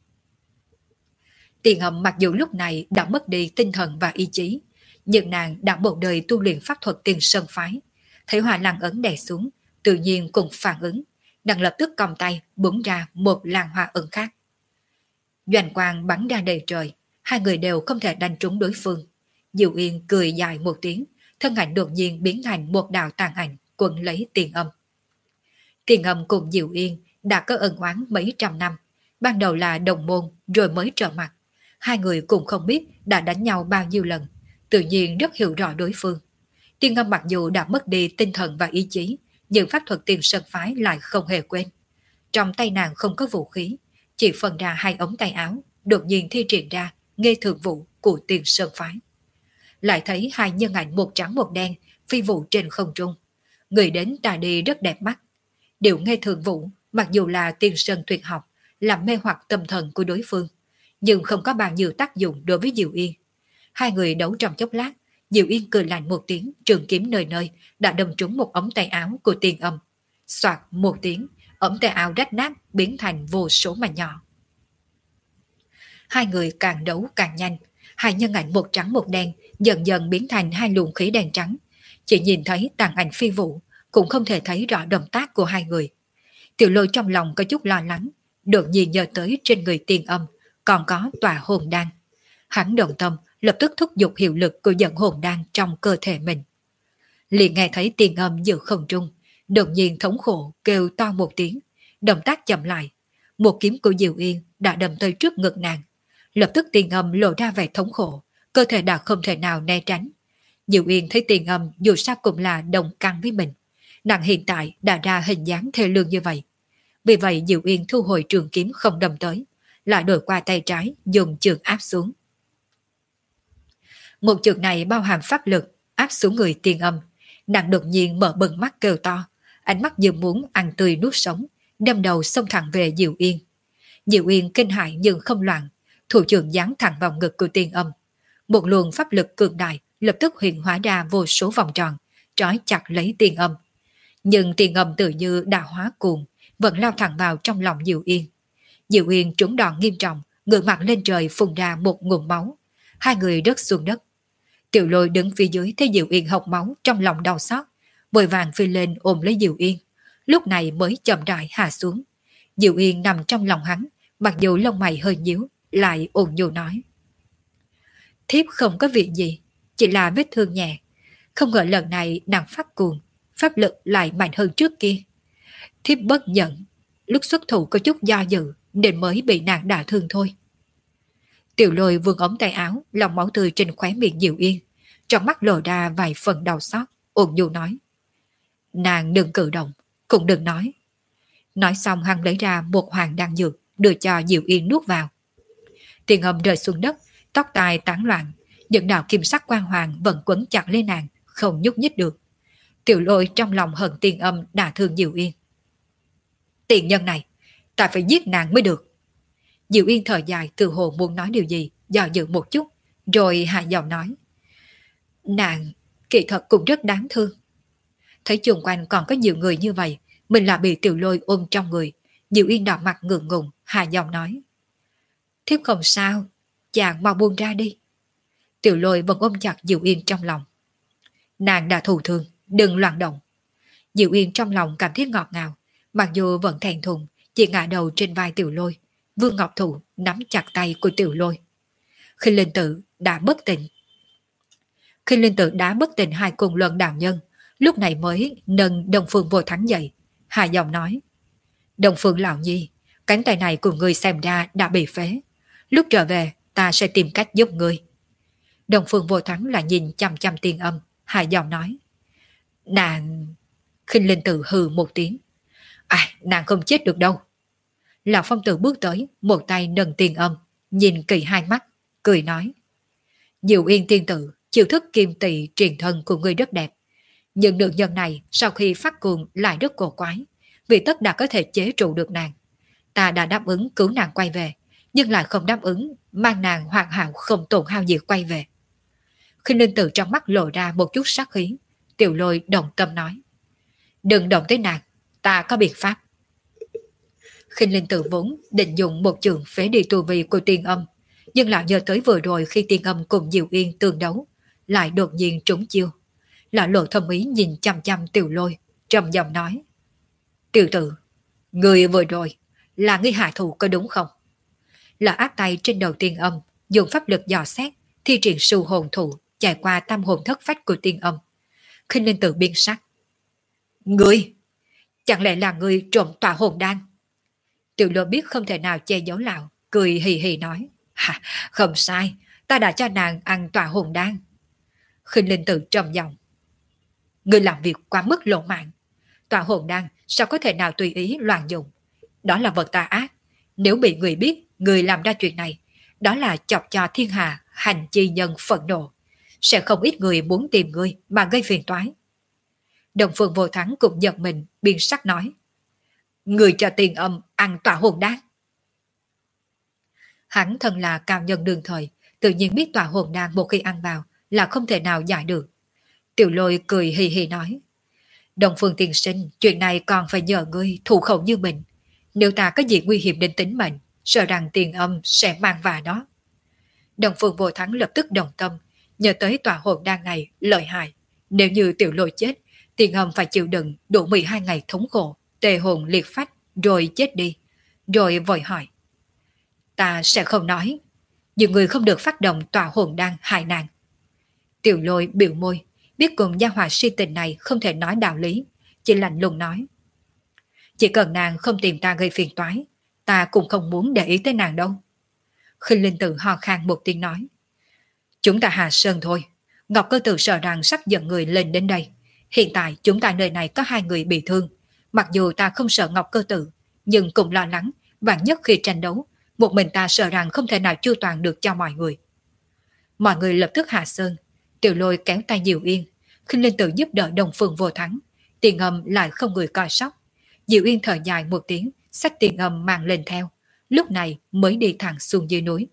Tiền Âm mặc dù lúc này đã mất đi tinh thần và ý chí, nhưng nàng đã một đời tu luyện pháp thuật Tiên Sơn phái, thấy hỏa lăng ấn đè xuống, tự nhiên cũng phản ứng, nàng lập tức còng tay búng ra một làn hoa ấn khác. Doanh quang bắn ra đầy trời, hai người đều không thể đánh trúng đối phương. Diệu Yên cười dài một tiếng, thân ảnh đột nhiên biến thành một đạo tàn ảnh quấn lấy Tiền Âm. Tiền Âm cùng Diệu Yên đã có ân oán mấy trăm năm, ban đầu là đồng môn rồi mới trở mặt. Hai người cũng không biết đã đánh nhau bao nhiêu lần, tự nhiên rất hiểu rõ đối phương. Tiền Âm mặc dù đã mất đi tinh thần và ý chí, nhưng pháp thuật Tiên Sơn phái lại không hề quên. Trong tay nàng không có vũ khí, chỉ phân ra hai ống tay áo, đột nhiên thi triển ra Nghê Thường Vũ của Tiên Sơn phái. Lại thấy hai nhân ảnh một trắng một đen phi vụ trên không trung, người đến ta đi rất đẹp mắt. Điệu Nghê Thường Vũ mặc dù là Tiên Sơn tuyệt học, làm mê hoặc tâm thần của đối phương, nhưng không có bao nhiêu tác dụng đối với Diệu Yên. Hai người đấu trong chốc lát, Diệu Yên cười lạnh một tiếng, trường kiếm nơi nơi đã đâm trúng một ống tay áo của Tiền Âm. Soạt một tiếng, ống tay áo rách nát biến thành vô số mảnh nhỏ. Hai người càng đấu càng nhanh, hai nhân ảnh một trắng một đen dần dần biến thành hai luồng khí đen trắng. Chỉ nhìn thấy tàn ảnh phi vụ, cũng không thể thấy rõ động tác của hai người. Tiểu Lôi trong lòng có chút lo lắng, đột nhiên nhớ tới trên người Tiền Âm còn có tòa hồn đan. Hắn động tâm, lập tức thúc giục hiệu lực của dẫn hồn đan trong cơ thể mình. Liền nghe thấy Tiền Âm giữa không trung, đột nhiên thống khổ kêu to một tiếng, động tác chậm lại. Một kiếm của Diệu Yên đã đâm tới trước ngực nàng. Lập tức Tiền Âm lộ ra vẻ thống khổ, cơ thể đã không thể nào né tránh. Diệu Yên thấy Tiền Âm dù sao cũng là đồng căn với mình. Nàng hiện tại đã ra hình dáng thê lương như vậy. Vì vậy Diệu Yên thu hồi trường kiếm không đâm tới, lại đổi qua tay trái dùng trường áp xuống. Một trường này bao hàm pháp lực áp xuống người Tiền Âm. Nàng đột nhiên mở bừng mắt kêu to, ánh mắt như muốn ăn tươi nuốt sống, đâm đầu xông thẳng về Diệu Yên. Diệu Yên kinh hãi nhưng không loạn, thủ trường giáng thẳng vào ngực của Tiền Âm. Một luồng pháp lực cường đại lập tức hiện hóa ra vô số vòng tròn, trói chặt lấy Tiền Âm. Nhưng Tiền Âm tự như đã hóa cuồng, vẫn lao thẳng vào trong lòng Diệu Yên. Diệu Yên trúng đòn nghiêm trọng, ngửa mặt lên trời phun ra một nguồn máu. Hai người rớt xuống đất. Tiểu Lôi đứng phía dưới thấy Diệu Yên hộc máu, trong lòng đau xót, vội vàng phi lên ôm lấy Diệu Yên, lúc này mới chậm rãi hạ xuống. Diệu Yên nằm trong lòng hắn, mặc dù lông mày hơi nhíu, lại ôn nhu nói: thiếp không có việc gì, chỉ là vết thương nhẹ. Không ngờ lần này nàng phát cuồng, pháp lực lại mạnh hơn trước kia. Thiếp bất giận, lúc xuất thủ có chút do dự nên mới bị nàng đả thương thôi. Tiểu Lôi vươn ống tay áo, lòng máu tươi trên khóe miệng Diệu Yên, trong mắt lộ ra vài phần đau xót, ôn nhu nói: nàng đừng cử động, cũng đừng nói. Nói xong hắn lấy ra một hoàng đan dược, đưa cho Diệu Yên nuốt vào. Tiền Âm rơi xuống đất, tóc tai tán loạn, những đạo kim sắc quang hoàng vẫn quấn chặt lên nàng, không nhúc nhích được. Tiểu Lôi trong lòng hận Tiền Âm đả thương Diệu Yên. Tiền nhân này, ta phải giết nàng mới được. Diệu Yên thở dài, tự hồ muốn nói điều gì, do dự một chút, rồi hạ giọng nói: nàng kỳ thật cũng rất đáng thương. Thấy chung quanh còn có nhiều người như vậy, mình là bị Tiểu Lôi ôm trong người. Diệu Yên đỏ mặt ngượng ngùng, hạ giọng nói: thiếp không sao, chàng mau buông ra đi. Tiểu Lôi vẫn ôm chặt Diệu Yên trong lòng. Nàng đã thù thương, đừng loạn động. Diệu Yên trong lòng cảm thấy ngọt ngào, mặc dù vẫn thẹn thùng, chỉ ngả đầu trên vai Tiểu Lôi. Vương Ngọc Thụ nắm chặt tay của Tiểu Lôi. Khi Linh Tử đã bất tỉnh, Khi Linh Tử đá bất tỉnh hai cùng luân đạo nhân, lúc này mới nâng Đông Phương Vô Thắng dậy, hạ giọng nói: Đông Phương lão nhi, cánh tay này của ngươi xem ra đã bị phế. Lúc trở về, ta sẽ tìm cách giúp ngươi. Đông Phương Vô Thắng là nhìn chăm chăm Tiên Âm, hạ giọng nói: Nàng... Khinh Linh Tử hừ một tiếng: nàng không chết được đâu. Lão Phong Tử bước tới, một tay nâng Tiên Âm, nhìn kỳ hai mắt, cười nói: Diệu Yên tiên tử, chiêu thức kim tỳ truyền thân của ngươi rất đẹp. Nhưng nữ nhân này sau khi phát cuồng lại rất cổ quái, vì tất đã có thể chế trụ được nàng. Ta đã đáp ứng cứu nàng quay về, nhưng lại không đáp ứng mang nàng hoàn hảo không tổn hao gì quay về. Khinh Linh Tử trong mắt lộ ra một chút sát khí, Tiểu Lôi đồng tâm nói: Đừng động tới nàng, ta có biện pháp. Khinh Linh Tử vốn định dùng một trường phế đi tu vi của Tiên Âm, nhưng lại nhớ tới vừa rồi khi Tiên Âm cùng Diệu Yên tương đấu, lại đột nhiên trúng chiêu. Lão lộ thâm ý nhìn chăm chăm Tiểu Lôi, trầm giọng nói: Tiểu tử, người vừa rồi là ngươi hạ thủ có đúng không? Lão áp tay trên đầu Tiên Âm, dùng pháp lực dò xét, thi triển sưu hồn thủ chạy qua tam hồn thất phách của Tiên Âm. Khinh Linh Tử biến sắc: Ngươi, chẳng lẽ là ngươi trộm tỏa hồn đan? Tiểu Lôi biết không thể nào che giấu lão, cười hì hì nói: Không sai, ta đã cho nàng ăn tỏa hồn đan. Khinh Linh Tử trầm giọng: Ngươi làm việc quá mức lộ mạng. Tỏa hồn đan sao có thể nào tùy ý loạn dụng? Đó là vật tà ác. Nếu bị người biết người làm ra chuyện này, đó là chọc cho thiên hạ hành chi nhân phẫn nộ. Sẽ không ít người muốn tìm ngươi mà gây phiền toái. Đồng Phương Vô Thắng cũng giật mình, biên sắc nói: Người cho Tiên Âm ăn tỏa hồn đan. Hắn thân là cao nhân đương thời, tự nhiên biết tỏa hồn đan một khi ăn vào là không thể nào giải được. Tiểu Lôi cười hì hì nói: Đồng Phương tiên sinh, chuyện này còn phải nhờ ngươi thủ khẩu như mình. Nếu ta có gì nguy hiểm đến tính mệnh, sợ rằng Tiên Âm sẽ mang vạ đó. Đồng Phương Vô Thắng lập tức đồng tâm, nhớ tới tỏa hồn đan này lợi hại. Nếu như Tiểu Lôi chết, Tiên Âm phải chịu đựng đủ 12 ngày thống khổ, tê hồn liệt phách, rồi chết đi. Rồi vội hỏi: Ta sẽ không nói, nhưng người không được phát động tỏa hồn đan hại nàng. Tiểu Lôi biểu môi, biết cùng gia hỏa si tình này không thể nói đạo lý, chỉ lạnh lùng nói: Chỉ cần nàng không tìm ta gây phiền toái, ta cũng không muốn để ý tới nàng đâu. Khinh Linh Tử ho khan một tiếng nói: Chúng ta hạ sơn thôi. Ngọc Cơ Tử sợ rằng sắp dẫn người lên đến đây. Hiện tại chúng ta nơi này có 2 người bị thương. Mặc dù ta không sợ Ngọc Cơ Tử, nhưng cũng lo lắng, vạn nhất khi tranh đấu, một mình ta sợ rằng không thể nào chu toàn được cho mọi người. Mọi người lập tức hạ sơn. Tiểu Lôi kéo tay Diệu Yên, Khinh Linh Tử giúp đỡ Đồng Phương Vô Thắng. Tiền Âm lại không người coi sóc. Diệu Yên thở dài một tiếng, xách Tiền Âm mang lên theo. Lúc này mới đi thẳng xuống dưới núi.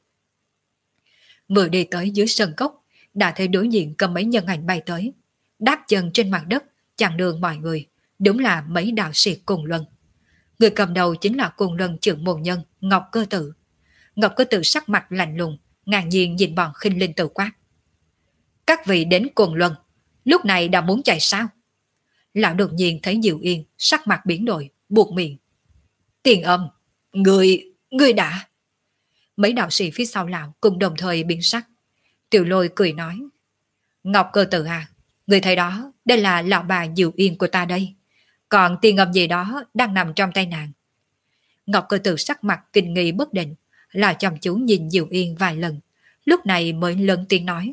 Vừa đi tới dưới sân cốc, đã thấy đối diện cầm mấy nhân ảnh bay tới, đáp chân trên mặt đất, chặn đường mọi người. Đúng là mấy đạo sĩ cùng luân. Người cầm đầu chính là cùng luân trưởng môn nhân Ngọc Cơ Tử. Ngọc Cơ Tử sắc mặt lạnh lùng, ngạc nhiên nhìn bọn Khinh Linh Tử quát: Các vị đến cùng luân, lúc này đã muốn chạy sao? Lão đột nhiên thấy Diệu Yên sắc mặt biến đổi, buộc miệng: Tiền Âm, người đã... Mấy đạo sĩ phía sau lão cùng đồng thời biến sắc. Tiểu Lôi cười nói: Ngọc Cơ Tử à, người thấy đó, đây là lão bà Diệu Yên của ta đây. Còn Tiền Âm gì đó đang nằm trong tay nàng. Ngọc Cơ Tử sắc mặt kinh nghi bất định, là chăm chú nhìn Diệu Yên vài lần, lúc này mới lớn tiếng nói: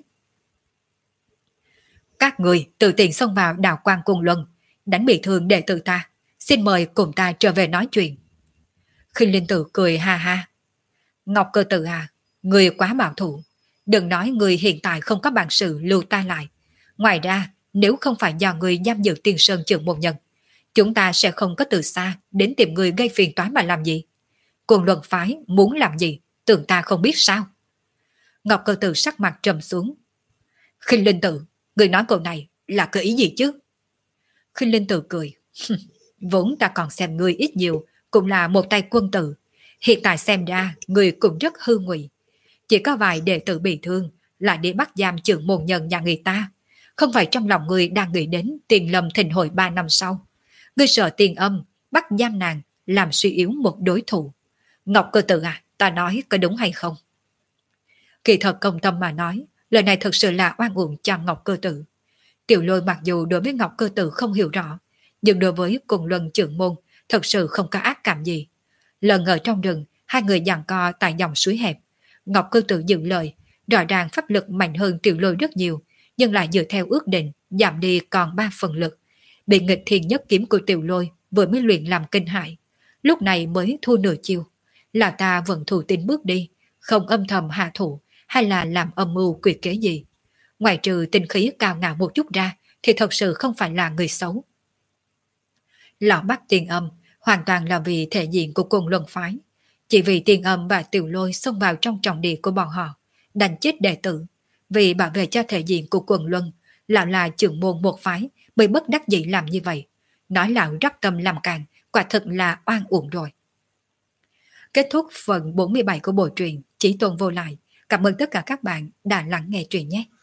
Các người tự tiện xông vào đạo quan cùng luân, đánh bị thương đệ tử ta, xin mời cùng ta trở về nói chuyện. Khinh Linh Tử cười ha ha: Ngọc Cơ Tử à, người quá bảo thủ. Đừng nói người hiện tại không có bản sự lưu ta lại. Ngoài ra, nếu không phải do người giam giữ Tiên Sơn trưởng môn nhân, chúng ta sẽ không có từ xa đến tìm người gây phiền toái mà làm gì. Cuồng luân phái muốn làm gì, tưởng ta không biết sao? Ngọc Cơ Tử sắc mặt trầm xuống: Khinh Linh Tử, người nói câu này là cái ý gì chứ? Khinh Linh Tử cười: Vốn ta còn xem ngươi ít nhiều cũng là một tay quân tử. Hiện tại xem ra người cũng rất hư ngụy. Chỉ có vài đệ tử bị thương lại đi bắt giam trưởng môn nhân nhà người ta. Không phải trong lòng người đang nghĩ đến Tiền Lâm thịnh hội 3 năm sau. Ngươi sợ Tiền Âm bắt giam nàng làm suy yếu một đối thủ. Ngọc Cơ Tử à, ta nói có đúng hay không? Kỳ thật công tâm mà nói, Lời này thật sự là oan uổng cho Ngọc Cơ Tử. Tiểu Lôi mặc dù đối với Ngọc Cơ Tử không hiểu rõ, nhưng đối với cùng luân trưởng môn thật sự không có ác cảm gì. Lần ở trong rừng, hai người giằng co tại dòng suối hẹp. Ngọc Cơ Tử giữ lời, rõ ràng pháp lực mạnh hơn Tiểu Lôi rất nhiều, nhưng lại dựa theo ước định giảm đi còn 3 phần lực. Bị nghịch thiên nhất kiếm của Tiểu Lôi vừa mới luyện làm kinh hại, lúc này mới thua nửa chiêu. Là ta vẫn thủ tín bước đi, không âm thầm hạ thủ hay là làm âm mưu quyệt kế gì. Ngoài trừ tinh khí cao ngạo một chút ra thì thật sự không phải là người xấu. Lão bắt Tiền Âm hoàn toàn là vì thể diện của Côn Luân phái. Chỉ vì Tiền Âm và Tiểu Lôi xông vào trong trọng địa của bọn họ, đánh chết đệ tử. Vì bảo vệ cho thể diện của Quần Luân, lão là trưởng môn một phái mới bất đắc dĩ làm như vậy. Nói lão rắp tâm làm càng, quả thật là oan uổng rồi. Kết thúc phần 47 của bộ truyện Chí Tôn Vô Lại. Cảm ơn tất cả các bạn đã lắng nghe truyện nhé.